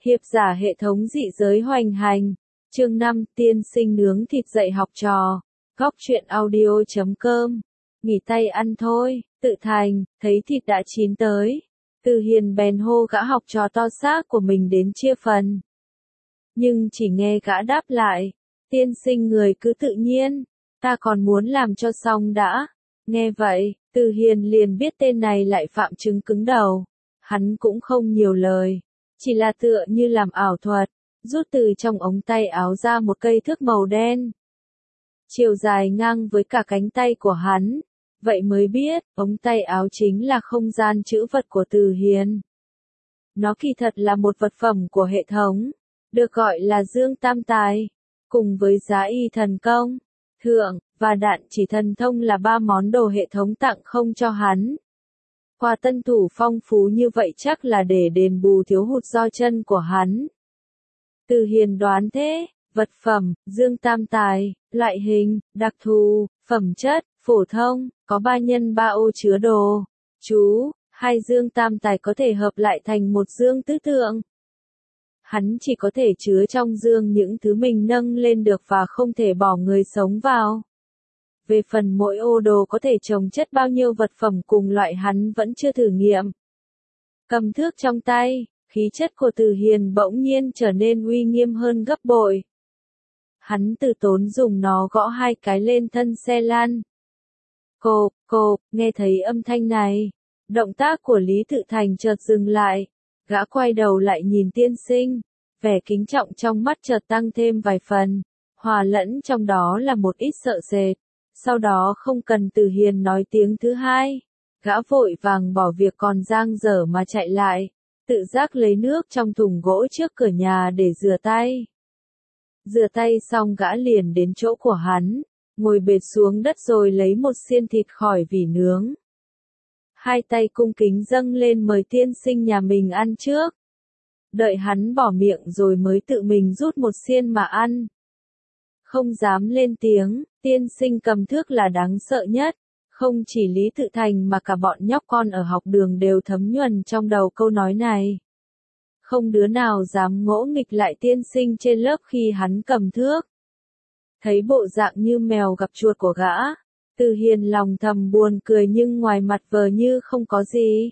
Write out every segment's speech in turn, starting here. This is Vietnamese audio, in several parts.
Hiệp giả hệ thống dị giới hoành hành. Chương 5, tiên sinh nướng thịt dạy học trò. Góc truyện audio.com. Nghỉ tay ăn thôi, tự thành, thấy thịt đã chín tới. Từ Hiền bèn hô gã học trò to xác của mình đến chia phần. Nhưng chỉ nghe gã đáp lại, tiên sinh người cứ tự nhiên, ta còn muốn làm cho xong đã. Nghe vậy, Từ Hiền liền biết tên này lại phạm chứng cứng đầu. Hắn cũng không nhiều lời, chỉ là tựa như làm ảo thuật, rút từ trong ống tay áo ra một cây thước màu đen. Chiều dài ngang với cả cánh tay của hắn, vậy mới biết, ống tay áo chính là không gian trữ vật của Từ Hiền. Nó kỳ thật là một vật phẩm của hệ thống, được gọi là Dương Tam Tài, cùng với giá y thần công, thượng, và đạn chỉ thần thông là 3 món đồ hệ thống tặng không cho hắn. Quà tân thủ phong phú như vậy chắc là để đền bù thiếu hụt do chân của hắn. Từ Hiền đoán thế, vật phẩm, Dương Tam Tài, loại hình, đặc thù, phẩm chất, phổ thông, có 3 x 3 ô chứa đồ. Chú, 2 Dương Tam Tài có thể hợp lại thành một dương tứ tượng. Hắn chỉ có thể chứa trong dương những thứ mình nâng lên được và không thể bỏ người sống vào. Về phần mỗi ô đồ có thể chồng chất bao nhiêu vật phẩm cùng loại hắn vẫn chưa thử nghiệm. Cầm thước trong tay, khí chất của Từ Hiền bỗng nhiên trở nên uy nghiêm hơn gấp bội. Hắn từ tốn dùng nó gõ 2 cái lên thân xe lăn. Cộp, cộp, nghe thấy âm thanh này, động tác của Lý Tự Thành chợt dừng lại, gã quay đầu lại nhìn tiên sinh, vẻ kính trọng trong mắt chợt tăng thêm vài phần, hòa lẫn trong đó là một ít sợ sệt. Sau đó không cần Từ Hiền nói tiếng thứ hai, gã vội vàng bỏ việc còn dang dở mà chạy lại, tự giác lấy nước trong thùng gỗ trước cửa nhà để rửa tay. Rửa tay xong gã liền đến chỗ của hắn, ngồi bệt xuống đất rồi lấy một xiên thịt khỏi vỉ nướng. 2 tay cung kính dâng lên mời tiên sinh nhà mình ăn trước. Đợi hắn bỏ miệng rồi mới tự mình rút một xiên mà ăn. Không dám lên tiếng, tiên sinh cầm thước là đáng sợ nhất. Không chỉ Lý Tự Thành mà cả bọn nhóc con ở học đường đều thấm nhuần trong đầu câu nói này. Không đứa nào dám ngỗ nghịch lại tiên sinh trên lớp khi hắn cầm thước. Thấy bộ dạng như mèo gặp chuột của gã, Từ Hiền lòng thầm buồn cười nhưng ngoài mặt vờ như không có gì.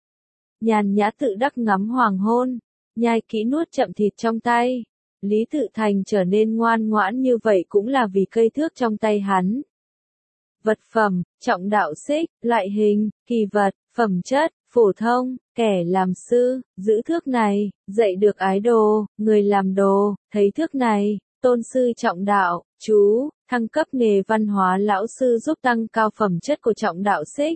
Nhàn nhã tự đắc ngắm hoàng hôn, nhai kỹ nuốt chậm thịt trong tay. Lý Tự Thành trở nên ngoan ngoãn như vậy cũng là vì cây thước trong tay hắn. Vật phẩm, trọng đạo xích, loại hình, kỳ vật, phẩm chất, phổ thông, kẻ làm sư, giữ thước này, dạy được ái đồ, người làm đồ, thấy thước này, tôn sư trọng đạo, chú, thăng cấp nghề văn hóa lão sư giúp tăng cao phẩm chất của trọng đạo xích.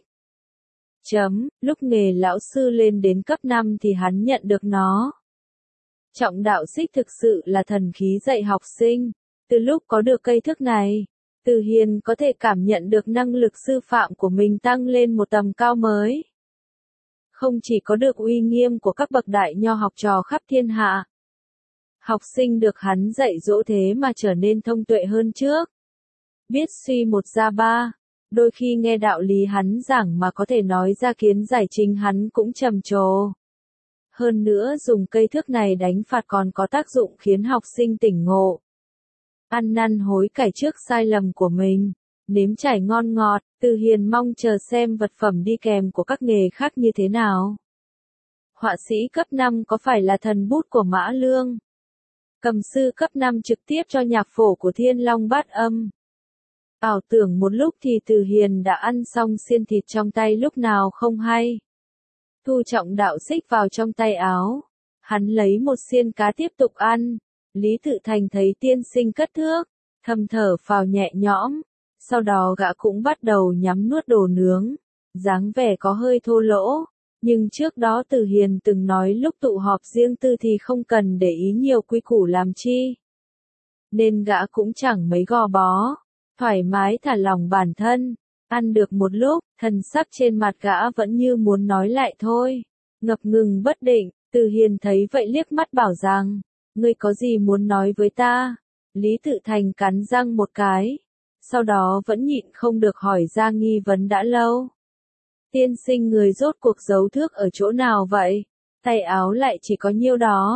Lúc nghề lão sư lên đến cấp 5 thì hắn nhận được nó. Trọng đạo xích thực sự là thần khí dạy học sinh. Từ lúc có được cây thước này, Từ Hiền có thể cảm nhận được năng lực sư phạm của mình tăng lên một tầm cao mới. Không chỉ có được uy nghiêm của các bậc đại nho học trò khắp thiên hạ. Học sinh được hắn dạy dỗ thế mà trở nên thông tuệ hơn trước. Biết suy một ra ba, đôi khi nghe đạo lý hắn giảng mà có thể nói ra kiến giải chính hắn cũng trầm trồ. Hơn nữa dùng cây thước này đánh phạt còn có tác dụng khiến học sinh tỉnh ngộ. Ăn năn hối cải trước sai lầm của mình, nếm trải ngon ngọt, Từ Hiền mong chờ xem vật phẩm đi kèm của các nghề khác như thế nào. Họa sĩ cấp 5 có phải là thần bút của Mã Lương? Cầm sư cấp 5 trực tiếp cho nhạc phổ của Thiên Long Bát Âm. Ảo tưởng một lúc thì Từ Hiền đã ăn xong xiên thịt trong tay lúc nào không hay. Thu trọng đạo xích vào trong tay áo. Hắn lấy một xiên cá tiếp tục ăn. Lý Tự Thành thấy tiên sinh cất thước, thầm thở phào nhẹ nhõm. Sau đó gã cũng bắt đầu nhắm nuốt đồ nướng. Dáng vẻ có hơi thô lỗ. Nhưng trước đó Từ Hiền từng nói lúc tụ họp riêng tư thì không cần để ý nhiều quy củ làm chi. Nên gã cũng chẳng mấy gò bó. Thoải mái thả lòng bản thân. Ăn được một lúc, thần sắc trên mặt gã vẫn như muốn nói lại thôi. Ngập ngừng bất định, Từ Hiền thấy vậy liếc mắt bảo rằng, ngươi có gì muốn nói với ta? Lý Tự Thành cắn răng một cái. Sau đó vẫn nhịn không được hỏi ra nghi vấn đã lâu. Tiên sinh người rốt cuộc giấu thước ở chỗ nào vậy? Tay áo lại chỉ có nhiêu đó.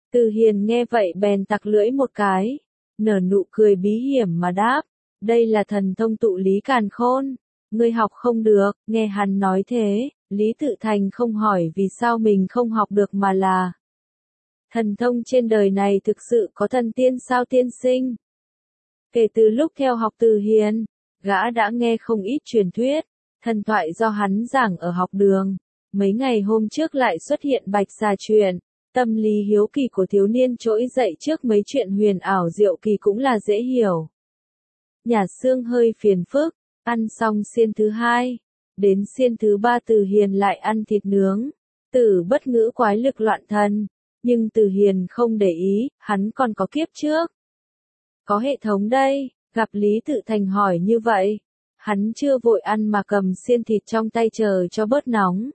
Từ Hiền nghe vậy bèn tặc lưỡi một cái, nở nụ cười bí hiểm mà đáp, đây là thần thông tụ lý càn khôn, ngươi học không được. Nghe hắn nói thế, Lý Tự Thành không hỏi vì sao mình không học được mà là thần thông trên đời này thực sự có thần tiên sao tiên sinh? Kể từ lúc theo học Từ Hiền, gã đã nghe không ít truyền thuyết, thần thoại do hắn giảng ở học đường. Mấy ngày hôm trước lại xuất hiện Bạch Xà chuyện, tâm lý hiếu kỳ của thiếu niên trỗi dậy trước mấy chuyện huyền ảo diệu kỳ cũng là dễ hiểu. Nhà xương hơi phiền phức, ăn xong xiên thứ hai, đến xiên thứ ba Từ Hiền lại ăn thịt nướng. Tử bất ngữ quái lực loạn thần, nhưng Từ Hiền không để ý, hắn còn có kiếp trước. Có hệ thống đây, gặp Lý Tự Thành hỏi như vậy, hắn chưa vội ăn mà cầm xiên thịt trong tay chờ cho bớt nóng.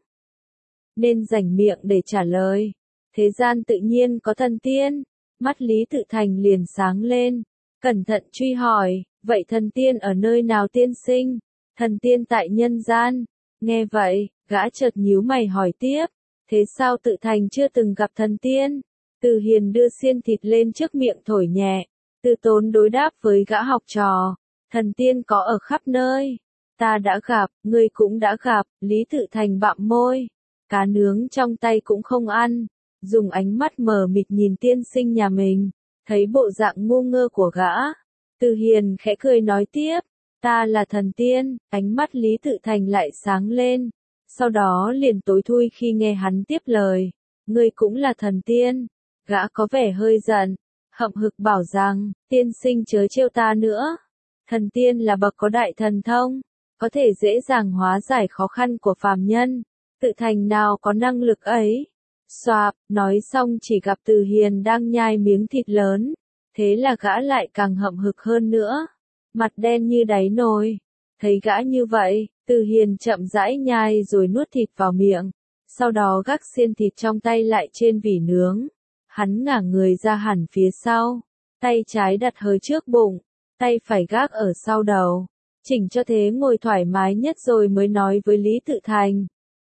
Nên rảnh miệng để trả lời, thế gian tự nhiên có thần tiên, mắt Lý Tự Thành liền sáng lên, cẩn thận truy hỏi, vậy thần tiên ở nơi nào tiên sinh? Thần tiên tại nhân gian. Nghe vậy, gã chợt nhíu mày hỏi tiếp, thế sao Tự Thành chưa từng gặp thần tiên? Từ Hiền đưa xiên thịt lên trước miệng thổi nhẹ, từ tốn đối đáp với gã học trò, thần tiên có ở khắp nơi. Ta đã gặp, ngươi cũng đã gặp. Lý Tự Thành bặm môi, cá nướng trong tay cũng không ăn, dùng ánh mắt mờ mịt nhìn tiên sinh nhà mình, thấy bộ dạng ngu ngơ của gã. Từ Hiền khẽ cười nói tiếp, ta là thần tiên. Ánh mắt Lý Tự Thành lại sáng lên, sau đó liền tối thui khi nghe hắn tiếp lời, ngươi cũng là thần tiên. Gã có vẻ hơi giận, hậm hực bảo rằng, tiên sinh chớ trêu ta nữa. Thần tiên là bậc có đại thần thông, có thể dễ dàng hóa giải khó khăn của phàm nhân. Tự Thành nào có năng lực ấy. Xoạp, nói xong chỉ gặp Từ Hiền đang nhai miếng thịt lớn, thế là gã lại càng hậm hực hơn nữa, mặt đen như đáy nồi. Thấy gã như vậy, Từ Hiền chậm rãi nhai rồi nuốt thịt vào miệng, sau đó gác xiên thịt trong tay lại trên vỉ nướng. Hắn ngả người ra hẳn phía sau, tay trái đặt hơi trước bụng, tay phải gác ở sau đầu, chỉnh cho thế ngồi thoải mái nhất rồi mới nói với Lý Tự Thành.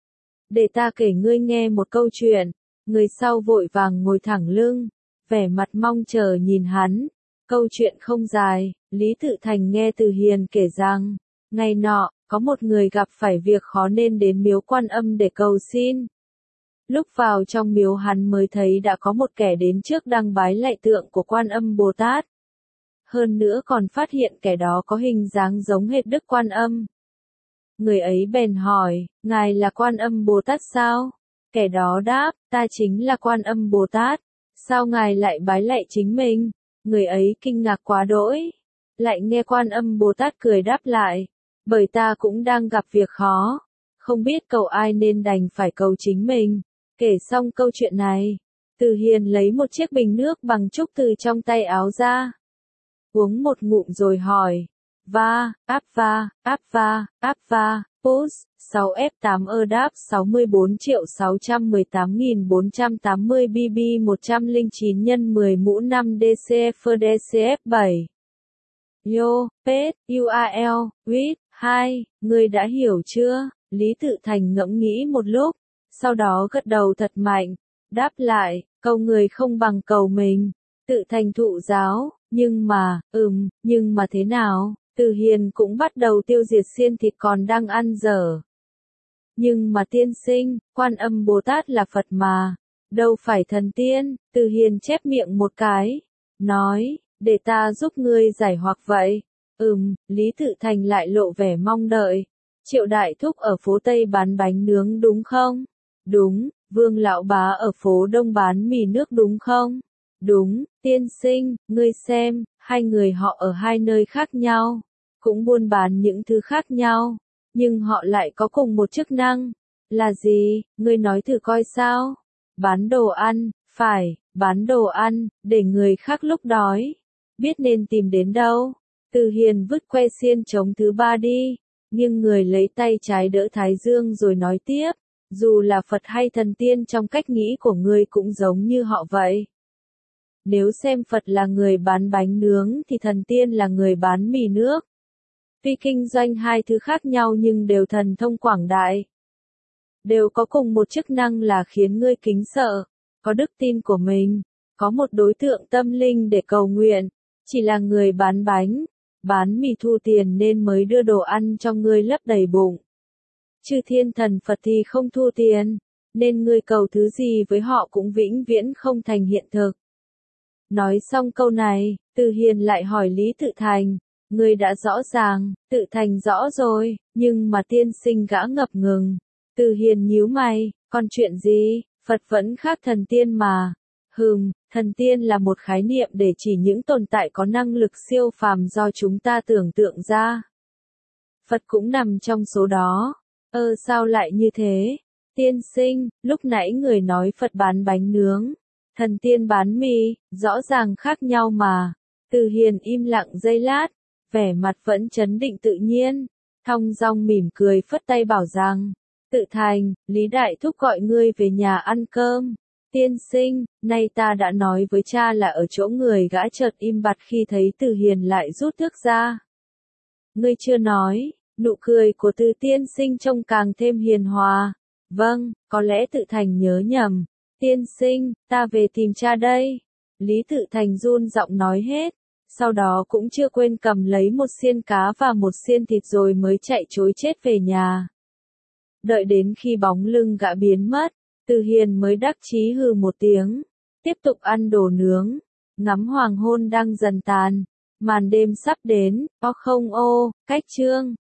Để ta kể ngươi nghe một câu chuyện. Người sau vội vàng ngồi thẳng lưng, vẻ mặt mong chờ nhìn hắn. Câu chuyện không dài, Lý Tự Thành nghe Từ Hiền kể rằng, ngày nọ, có một người gặp phải việc khó nên đến miếu Quan Âm để cầu xin. Lúc vào trong miếu hắn mới thấy đã có một kẻ đến trước đang bái lạy tượng của Quan Âm Bồ Tát. Hơn nữa còn phát hiện kẻ đó có hình dáng giống hệt Đức Quan Âm. Người ấy bèn hỏi, ngài là Quan Âm Bồ Tát sao? Kẻ đó đáp, ta chính là Quan Âm Bồ Tát. Sao ngài lại bái lạy chính mình? Người ấy kinh ngạc quá đỗi. Lại nghe Quan Âm Bồ Tát cười đáp lại, bởi ta cũng đang gặp việc khó, không biết cầu ai nên đành phải cầu chính mình. Kể xong câu chuyện này, Từ Hiền lấy một chiếc bình nước bằng trúc từ trong tay áo ra, uống một ngụm rồi hỏi, áp va, push, 6F8 đáp 64.618.480 BB 109 x 10 mũ 5 DCF DCF 7. Yo, pet, URL, read, 2, ngươi đã hiểu chưa? Lý Tự Thành ngẫm nghĩ một lúc, sau đó gật đầu thật mạnh, đáp lại, cầu người không bằng cầu mình. Tự Thành thụ giáo, nhưng mà thế nào? Từ Hiền cũng bắt đầu tiêu diệt xiên thịt còn đang ăn dở. Nhưng mà tiên sinh, Quan Âm Bồ Tát là Phật mà, đâu phải thần tiên. Từ Hiền chép miệng một cái, nói, để ta giúp ngươi giải hoặc vậy. Lý Tự Thành lại lộ vẻ mong đợi. Triệu đại thúc ở phố Tây bán bánh nướng đúng không? Đúng. Vương lão bá ở phố Đông bán mì nước đúng không? Đúng. Tiên sinh, ngươi xem, hai người họ ở hai nơi khác nhau, cũng buôn bán những thứ khác nhau, nhưng họ lại có cùng một chức năng. Là gì? Ngươi nói thử coi sao? Bán đồ ăn. Phải, bán đồ ăn, để người khác lúc đói biết nên tìm đến đâu. Từ Hiền vứt que xiên trống thứ ba đi, nghiêng người lấy tay trái đỡ thái dương rồi nói tiếp, dù là Phật hay thần tiên trong cách nghĩ của ngươi cũng giống như họ vậy. Nếu xem Phật là người bán bánh nướng thì thần tiên là người bán mì nước. Tuy kinh doanh hai thứ khác nhau nhưng đều thần thông quảng đại, đều có cùng một chức năng là khiến ngươi kính sợ, có đức tin của mình, có một đối tượng tâm linh để cầu nguyện, chỉ là người bán bánh, bán mì thu tiền nên mới đưa đồ ăn cho ngươi lấp đầy bụng. Chư thiên thần Phật thì không thu tiền, nên ngươi cầu thứ gì với họ cũng vĩnh viễn không thành hiện thực. Nói xong câu này, Từ Hiền lại hỏi Lý Tự Thành, ngươi đã rõ ràng, Tự Thành rõ rồi, nhưng mà tiên sinh gã ngập ngừng. Từ Hiền nhíu mày, còn chuyện gì, Phật vẫn khác thần tiên mà. Thần tiên là một khái niệm để chỉ những tồn tại có năng lực siêu phàm do chúng ta tưởng tượng ra. Phật cũng nằm trong số đó. Sao lại như thế? Tiên sinh, lúc nãy người nói Phật bán bánh nướng, thần tiên bán mì, rõ ràng khác nhau mà. Từ Hiền im lặng giây lát, vẻ mặt vẫn trấn định tự nhiên, thong dong mỉm cười phất tay bảo rằng, Tự Thành, Lý Đại Thúc gọi ngươi về nhà ăn cơm. Tiên sinh, nay ta đã nói với cha là ở chỗ người, gã chợt im bặt khi thấy Từ Hiền lại rút thước ra. Ngươi chưa nói, nụ cười của Từ tiên sinh trông càng thêm hiền hòa. Vâng, có lẽ Tự Thành nhớ nhầm. Tiên sinh, ta về tìm cha đây. Lý Tự Thành run giọng nói hết, sau đó cũng chưa quên cầm lấy một xiên cá và một xiên thịt rồi mới chạy trối chết về nhà. Đợi đến khi bóng lưng gã biến mất, Từ Hiền mới đắc chí hừ một tiếng, tiếp tục ăn đồ nướng, ngắm hoàng hôn đang dần tàn, màn đêm sắp đến, cách chương.